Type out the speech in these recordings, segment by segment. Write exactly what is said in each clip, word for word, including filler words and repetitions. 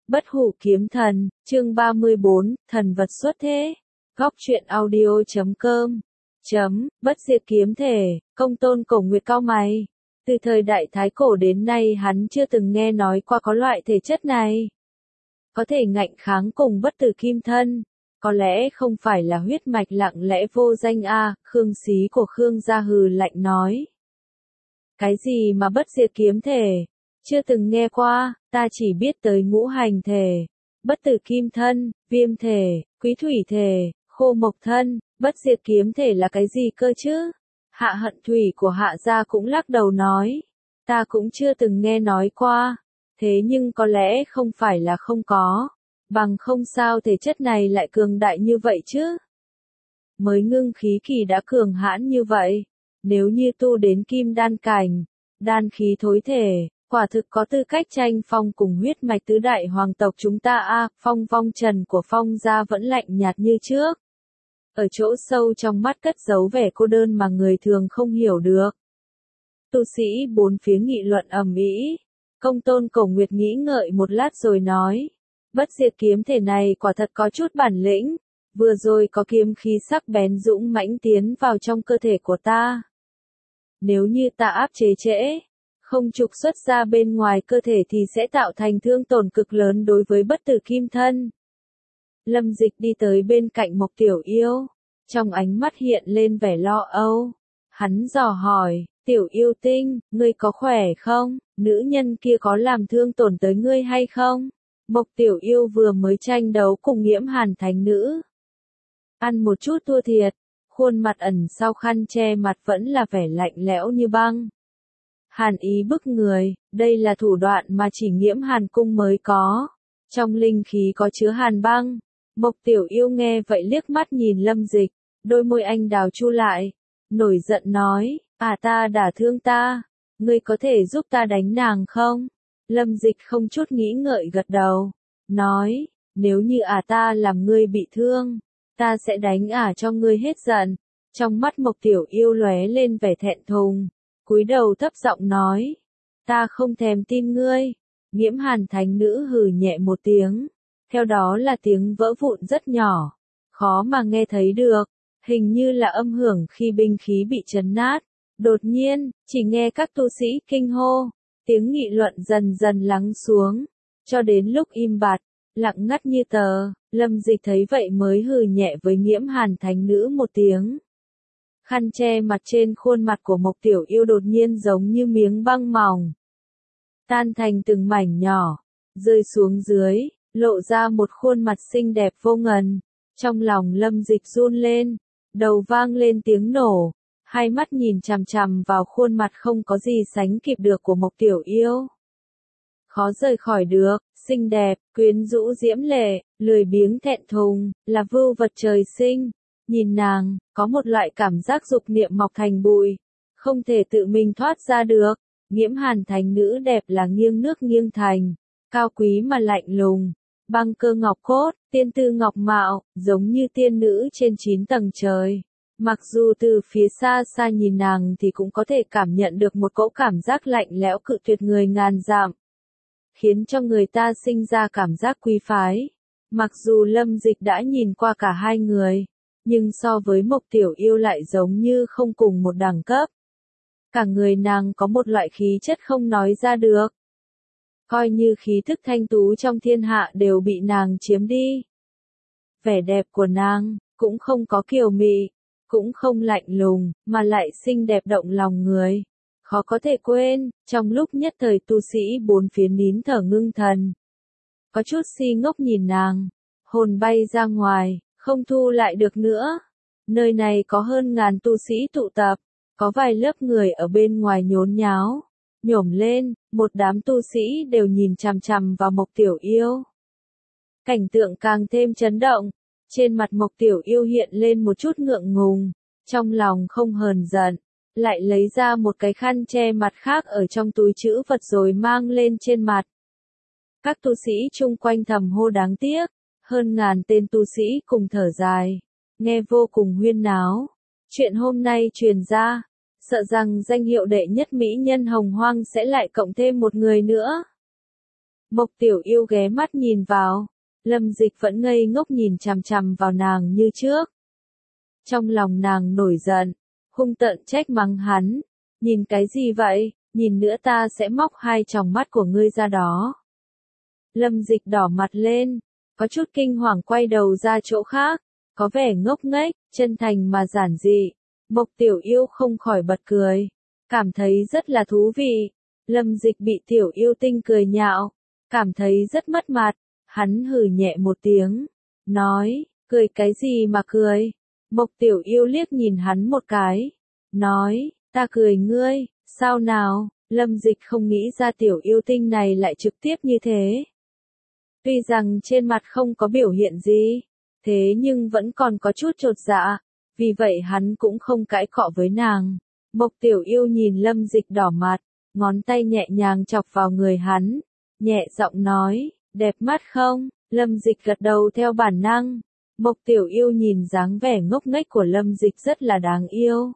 Bất hủ kiếm thần, chương ba mươi bốn, thần vật xuất thế. Góc truyện audio chấm com. Chấm, bất diệt kiếm thể, công tôn cổ nguyệt cao mày. Từ thời đại Thái Cổ đến nay hắn chưa từng nghe nói qua có loại thể chất này. Có thể ngạnh kháng cùng bất tử kim thân. Có lẽ không phải là huyết mạch lặng lẽ vô danh a, à, Khương Xí của Khương gia hừ lạnh nói. Cái gì mà bất diệt kiếm thể? Chưa từng nghe qua, ta chỉ biết tới ngũ hành thể, bất tử kim thân, viêm thể, quý thủy thể, khô mộc thân, bất diệt kiếm thể là cái gì cơ chứ? Hạ Hận Thủy của Hạ gia cũng lắc đầu nói, ta cũng chưa từng nghe nói qua, thế nhưng có lẽ không phải là không có, bằng không sao thể chất này lại cường đại như vậy chứ? Mới ngưng khí kỳ đã cường hãn như vậy, nếu như tu đến kim đan cảnh, đan khí thối thể, quả thực có tư cách tranh phong cùng huyết mạch tứ đại hoàng tộc chúng ta a. À, Phong vong trần của Phong gia vẫn lạnh nhạt như trước. Ở chỗ sâu trong mắt cất giấu vẻ cô đơn mà người thường không hiểu được. Tu sĩ bốn phía nghị luận ầm ĩ. Công tôn cổ nguyệt nghĩ ngợi một lát rồi nói. Bất diệt kiếm thể này quả thật có chút bản lĩnh. Vừa rồi có kiếm khí sắc bén dũng mãnh tiến vào trong cơ thể của ta. Nếu như ta áp chế trễ, không trục xuất ra bên ngoài cơ thể thì sẽ tạo thành thương tổn cực lớn đối với bất tử kim thân. Lâm Dịch đi tới bên cạnh Mộc Tiểu Yêu, trong ánh mắt hiện lên vẻ lo âu. Hắn dò hỏi, Tiểu Yêu tinh, ngươi có khỏe không? Nữ nhân kia có làm thương tổn tới ngươi hay không? Mộc Tiểu Yêu vừa mới tranh đấu cùng Nghiễm Hàn Thánh Nữ. Ăn một chút thua thiệt, khuôn mặt ẩn sau khăn che mặt vẫn là vẻ lạnh lẽo như băng. Hàn ý bức người, đây là thủ đoạn mà chỉ Nghiễm Hàn cung mới có. Trong linh khí có chứa hàn băng. Mộc Tiểu Yêu nghe vậy liếc mắt nhìn Lâm Dịch, đôi môi anh đào chu lại, nổi giận nói, à ta đả thương ta, ngươi có thể giúp ta đánh nàng không? Lâm Dịch không chút nghĩ ngợi gật đầu, nói, nếu như à ta làm ngươi bị thương, ta sẽ đánh ả cho ngươi hết giận. Trong mắt Mộc Tiểu Yêu lóe lên vẻ thẹn thùng, cúi đầu thấp giọng nói, ta không thèm tin ngươi. Nghiễm Hàn Thánh Nữ hừ nhẹ một tiếng, theo đó là tiếng vỡ vụn rất nhỏ, khó mà nghe thấy được, hình như là âm hưởng khi binh khí bị chấn nát. Đột nhiên, chỉ nghe các tu sĩ kinh hô, tiếng nghị luận dần dần lắng xuống, cho đến lúc im bặt, lặng ngắt như tờ. Lâm Dịch thấy vậy mới hừ nhẹ với Nghiễm Hàn Thánh Nữ một tiếng. Khăn che mặt trên khuôn mặt của Mộc Tiểu Yêu đột nhiên giống như miếng băng mỏng, tan thành từng mảnh nhỏ, rơi xuống dưới, lộ ra một khuôn mặt xinh đẹp vô ngần. Trong lòng Lâm Dịch run lên, đầu vang lên tiếng nổ, hai mắt nhìn chằm chằm vào khuôn mặt không có gì sánh kịp được của Mộc Tiểu Yêu. Khó rời khỏi được, xinh đẹp, quyến rũ diễm lệ, lười biếng thẹn thùng, là vưu vật trời sinh. Nhìn nàng, có một loại cảm giác dục niệm mọc thành bụi, không thể tự mình thoát ra được. Nghiễm Hàn Thánh Nữ đẹp là nghiêng nước nghiêng thành, cao quý mà lạnh lùng, băng cơ ngọc cốt, tiên tư ngọc mạo, giống như tiên nữ trên chín tầng trời. Mặc dù từ phía xa xa nhìn nàng thì cũng có thể cảm nhận được một cỗ cảm giác lạnh lẽo cự tuyệt người ngàn dặm, khiến cho người ta sinh ra cảm giác quý phái. Mặc dù Lâm Dịch đã nhìn qua cả hai người, nhưng so với Mộc Tiểu Yêu lại giống như không cùng một đẳng cấp. Cả người nàng có một loại khí chất không nói ra được. Coi như khí thức thanh tú trong thiên hạ đều bị nàng chiếm đi. Vẻ đẹp của nàng, cũng không có kiều mị, cũng không lạnh lùng, mà lại xinh đẹp động lòng người. Khó có thể quên, trong lúc nhất thời tu sĩ bốn phía nín thở ngưng thần. Có chút si ngốc nhìn nàng, hồn bay ra ngoài, không thu lại được nữa. Nơi này có hơn ngàn tu sĩ tụ tập. Có vài lớp người ở bên ngoài nhốn nháo, nhổm lên, một đám tu sĩ đều nhìn chằm chằm vào Mộc Tiểu Yêu. Cảnh tượng càng thêm chấn động, trên mặt Mộc Tiểu Yêu hiện lên một chút ngượng ngùng, trong lòng không hờn giận, lại lấy ra một cái khăn che mặt khác ở trong túi trữ vật rồi mang lên trên mặt. Các tu sĩ chung quanh thầm hô đáng tiếc, hơn ngàn tên tu sĩ cùng thở dài, nghe vô cùng huyên náo. Chuyện hôm nay truyền ra, sợ rằng danh hiệu đệ nhất mỹ nhân Hồng Hoang sẽ lại cộng thêm một người nữa. Mộc Tiểu Yêu ghé mắt nhìn vào, Lâm Dịch vẫn ngây ngốc nhìn chằm chằm vào nàng như trước. Trong lòng nàng nổi giận, hung tợn trách mắng hắn, nhìn cái gì vậy, nhìn nữa ta sẽ móc hai tròng mắt của ngươi ra đó. Lâm Dịch đỏ mặt lên, có chút kinh hoàng quay đầu ra chỗ khác, có vẻ ngốc nghếch, chân thành mà giản dị. Mộc Tiểu Yêu không khỏi bật cười, cảm thấy rất là thú vị. Lâm Dịch bị Tiểu Yêu Tinh cười nhạo, cảm thấy rất mất mặt, hắn hừ nhẹ một tiếng, nói, cười cái gì mà cười. Mộc Tiểu Yêu liếc nhìn hắn một cái, nói, ta cười ngươi, sao nào. Lâm Dịch không nghĩ ra Tiểu Yêu Tinh này lại trực tiếp như thế. Tuy rằng trên mặt không có biểu hiện gì, thế nhưng vẫn còn có chút chột dạ, vì vậy hắn cũng không cãi cọ với nàng. Mộc Tiểu Yêu nhìn Lâm Dịch đỏ mặt, ngón tay nhẹ nhàng chọc vào người hắn, nhẹ giọng nói, đẹp mắt không? Lâm Dịch gật đầu theo bản năng. Mộc Tiểu Yêu nhìn dáng vẻ ngốc nghếch của Lâm Dịch rất là đáng yêu.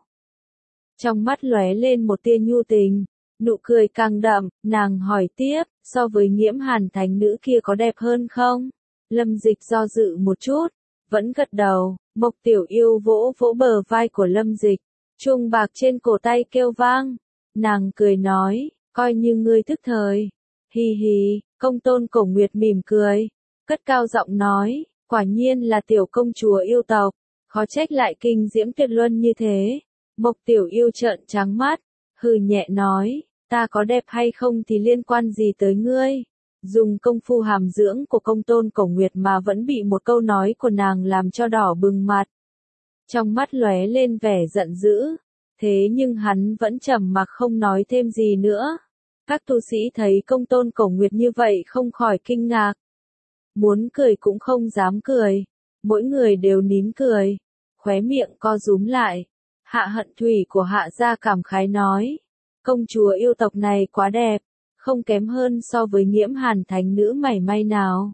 Trong mắt lóe lên một tia nhu tình, nụ cười càng đậm, nàng hỏi tiếp, so với Nghiễm Hàn thánh nữ kia có đẹp hơn không? Lâm Dịch do dự một chút, vẫn gật đầu. Mộc Tiểu Yêu vỗ vỗ bờ vai của Lâm Dịch, chuông bạc trên cổ tay kêu vang. Nàng cười nói, coi như ngươi thức thời. Hi hi, Công Tôn Cổ Nguyệt mỉm cười, cất cao giọng nói, quả nhiên là tiểu công chúa yêu tộc, khó trách lại kinh diễm tuyệt luân như thế. Mộc Tiểu Yêu trợn trắng mắt, hừ nhẹ nói, ta có đẹp hay không thì liên quan gì tới ngươi. Dùng công phu hàm dưỡng của Công Tôn Cổ Nguyệt mà vẫn bị một câu nói của nàng làm cho đỏ bừng mặt. Trong mắt lóe lên vẻ giận dữ, thế nhưng hắn vẫn trầm mặc không nói thêm gì nữa. Các tu sĩ thấy Công Tôn Cổ Nguyệt như vậy không khỏi kinh ngạc. Muốn cười cũng không dám cười, mỗi người đều nín cười, khóe miệng co rúm lại. Hạ Hận Thủy của Hạ gia cảm khái nói, công chúa yêu tộc này quá đẹp, không kém hơn so với Nghiễm Hàn thánh nữ mảy may nào.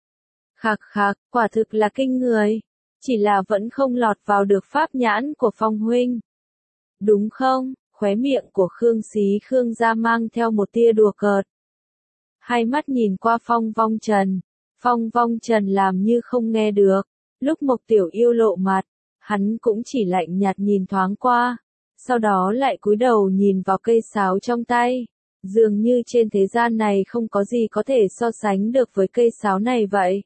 Khạc khạc, quả thực là kinh người, chỉ là vẫn không lọt vào được pháp nhãn của Phong huynh. Đúng không? Khóe miệng của Khương Xí Khương gia mang theo một tia đùa cợt. Hai mắt nhìn qua Phong Vong Trần, Phong Vong Trần làm như không nghe được. Lúc Mộc Tiểu Yêu lộ mặt, hắn cũng chỉ lạnh nhạt nhìn thoáng qua, sau đó lại cúi đầu nhìn vào cây sáo trong tay. Dường như trên thế gian này không có gì có thể so sánh được với cây sáo này vậy.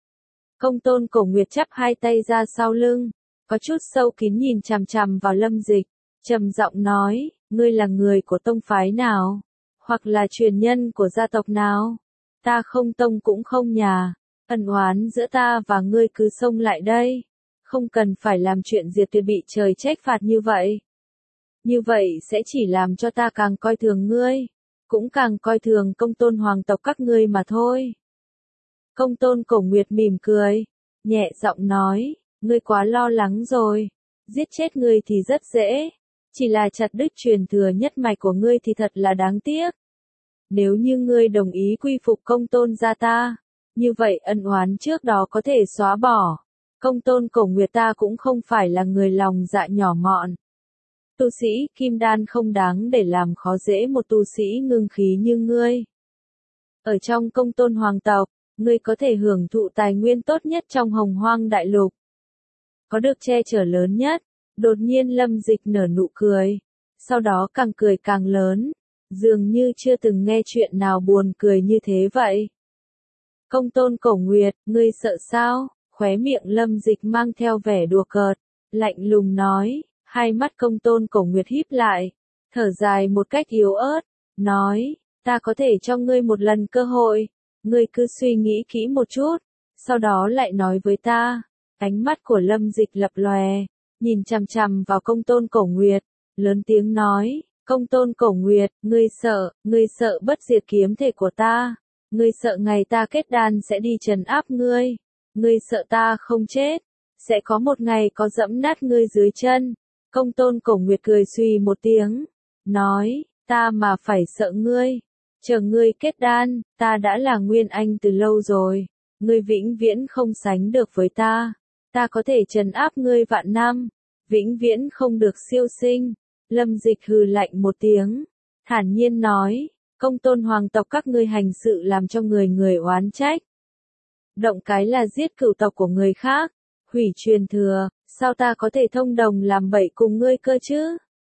Công Tôn Cổ Nguyệt chắp hai tay ra sau lưng, có chút sâu kín nhìn chằm chằm vào Lâm Dịch, trầm giọng nói, ngươi là người của tông phái nào, hoặc là truyền nhân của gia tộc nào? Ta không tông cũng không nhà, ân oán giữa ta và ngươi cứ xông lại đây, không cần phải làm chuyện diệt tuyệt bị trời trách phạt như vậy. Như vậy sẽ chỉ làm cho ta càng coi thường ngươi, cũng càng coi thường Công Tôn hoàng tộc các ngươi mà thôi. Công Tôn Cổ Nguyệt mỉm cười, nhẹ giọng nói, ngươi quá lo lắng rồi, giết chết ngươi thì rất dễ, chỉ là chặt đứt truyền thừa nhất mạch của ngươi thì thật là đáng tiếc. Nếu như ngươi đồng ý quy phục Công Tôn gia ta, như vậy ân oán trước đó có thể xóa bỏ. Công Tôn Cổ Nguyệt ta cũng không phải là người lòng dạ nhỏ mọn. Tu sĩ kim đan không đáng để làm khó dễ một tu sĩ ngưng khí như ngươi. Ở trong Công Tôn hoàng tộc, ngươi có thể hưởng thụ tài nguyên tốt nhất trong Hồng Hoang đại lục, có được che chở lớn nhất. Đột nhiên Lâm Dịch nở nụ cười, sau đó càng cười càng lớn, dường như chưa từng nghe chuyện nào buồn cười như thế vậy. Công Tôn Cổ Nguyệt, ngươi sợ sao? Khóe miệng Lâm Dịch mang theo vẻ đùa cợt, lạnh lùng nói. Hai mắt Công Tôn Cổ Nguyệt híp lại, thở dài một cách yếu ớt, nói, ta có thể cho ngươi một lần cơ hội, ngươi cứ suy nghĩ kỹ một chút, sau đó lại nói với ta. Ánh mắt của Lâm Dịch lập lòe, nhìn chằm chằm vào Công Tôn Cổ Nguyệt, lớn tiếng nói, Công Tôn Cổ Nguyệt, ngươi sợ, ngươi sợ bất diệt kiếm thể của ta, ngươi sợ ngày ta kết đan sẽ đi trấn áp ngươi, ngươi sợ ta không chết, sẽ có một ngày có dẫm nát ngươi dưới chân. Công Tôn Cổ Nguyệt cười suy một tiếng, nói, ta mà phải sợ ngươi, chờ ngươi kết đan, ta đã là Nguyên Anh từ lâu rồi, ngươi vĩnh viễn không sánh được với ta, ta có thể trấn áp ngươi vạn năm, vĩnh viễn không được siêu sinh. Lâm Dịch hừ lạnh một tiếng, thản nhiên nói, công tôn hoàng tộc các ngươi hành sự làm cho người người oán trách. Động cái là giết cửu tộc của người khác, hủy truyền thừa, sao ta có thể thông đồng làm bậy cùng ngươi cơ chứ?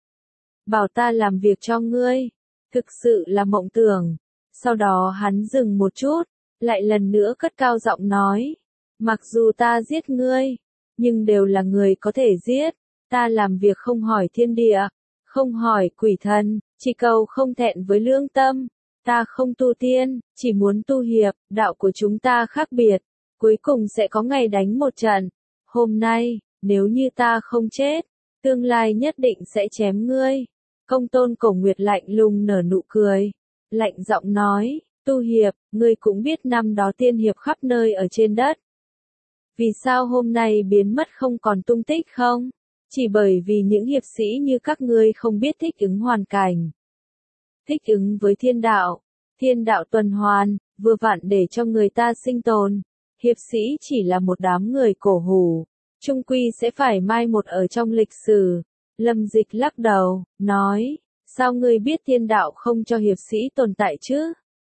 Bảo ta làm việc cho ngươi, thực sự là mộng tưởng. Sau đó hắn dừng một chút, lại lần nữa cất cao giọng nói, mặc dù ta giết ngươi, nhưng đều là người có thể giết, ta làm việc không hỏi thiên địa, không hỏi quỷ thần, chỉ cầu không thẹn với lương tâm, ta không tu tiên, chỉ muốn tu hiệp, đạo của chúng ta khác biệt, cuối cùng sẽ có ngày đánh một trận. Hôm nay, nếu như ta không chết, tương lai nhất định sẽ chém ngươi. Công tôn Cổ Nguyệt lạnh lùng nở nụ cười, lạnh giọng nói, tu hiệp, ngươi cũng biết năm đó tiên hiệp khắp nơi ở trên đất. Vì sao hôm nay biến mất không còn tung tích không? Chỉ bởi vì những hiệp sĩ như các ngươi không biết thích ứng hoàn cảnh. Thích ứng với thiên đạo, thiên đạo tuần hoàn, vừa vặn để cho người ta sinh tồn. Hiệp sĩ chỉ là một đám người cổ hủ, chung quy sẽ phải mai một ở trong lịch sử. Lâm Dịch lắc đầu, nói, sao ngươi biết thiên đạo không cho hiệp sĩ tồn tại chứ?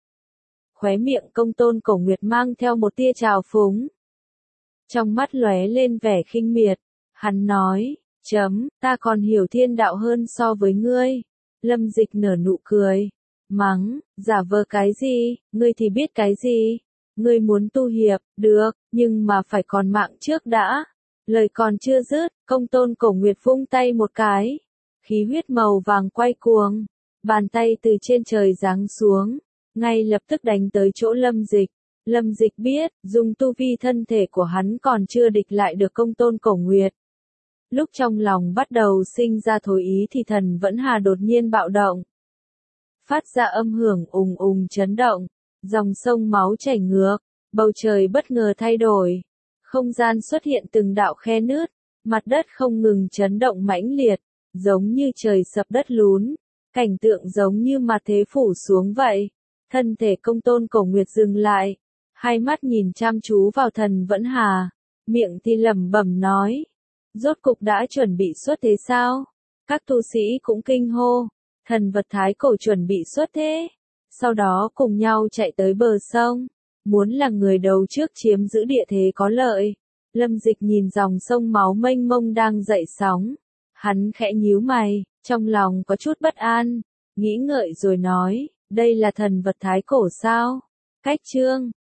Khóe miệng công tôn Cổ Nguyệt mang theo một tia trào phúng. Trong mắt lóe lên vẻ khinh miệt, hắn nói, chấm, ta còn hiểu thiên đạo hơn so với ngươi. Lâm Dịch nở nụ cười, mắng, giả vờ cái gì, ngươi thì biết cái gì? Ngươi muốn tu hiệp, được, nhưng mà phải còn mạng trước đã. Lời còn chưa dứt, công tôn Cổ Nguyệt vung tay một cái. Khí huyết màu vàng quay cuồng. Bàn tay từ trên trời giáng xuống. Ngay lập tức đánh tới chỗ Lâm Dịch. Lâm Dịch biết, dùng tu vi thân thể của hắn còn chưa địch lại được công tôn Cổ Nguyệt. Lúc trong lòng bắt đầu sinh ra thối ý thì thần vẫn hà đột nhiên bạo động. Phát ra âm hưởng ùng ùng chấn động. Dòng sông máu chảy ngược. Bầu trời bất ngờ thay đổi. Không gian xuất hiện từng đạo khe nứt, mặt đất không ngừng chấn động mãnh liệt, giống như trời sập đất lún, cảnh tượng giống như mặt thế phủ xuống vậy. Thân thể công tôn Cổ Nguyệt dừng lại, hai mắt nhìn chăm chú vào thần vẫn hà, miệng thì lẩm bẩm nói, rốt cục đã chuẩn bị xuất thế sao? Các tu sĩ cũng kinh hô, thần vật thái cổ chuẩn bị xuất thế, sau đó cùng nhau chạy tới bờ sông. Muốn là người đầu trước chiếm giữ địa thế có lợi. Lâm Dịch nhìn dòng sông máu mênh mông đang dậy sóng. Hắn khẽ nhíu mày, trong lòng có chút bất an. Nghĩ ngợi rồi nói, đây là thần vật thái cổ sao? Cách chương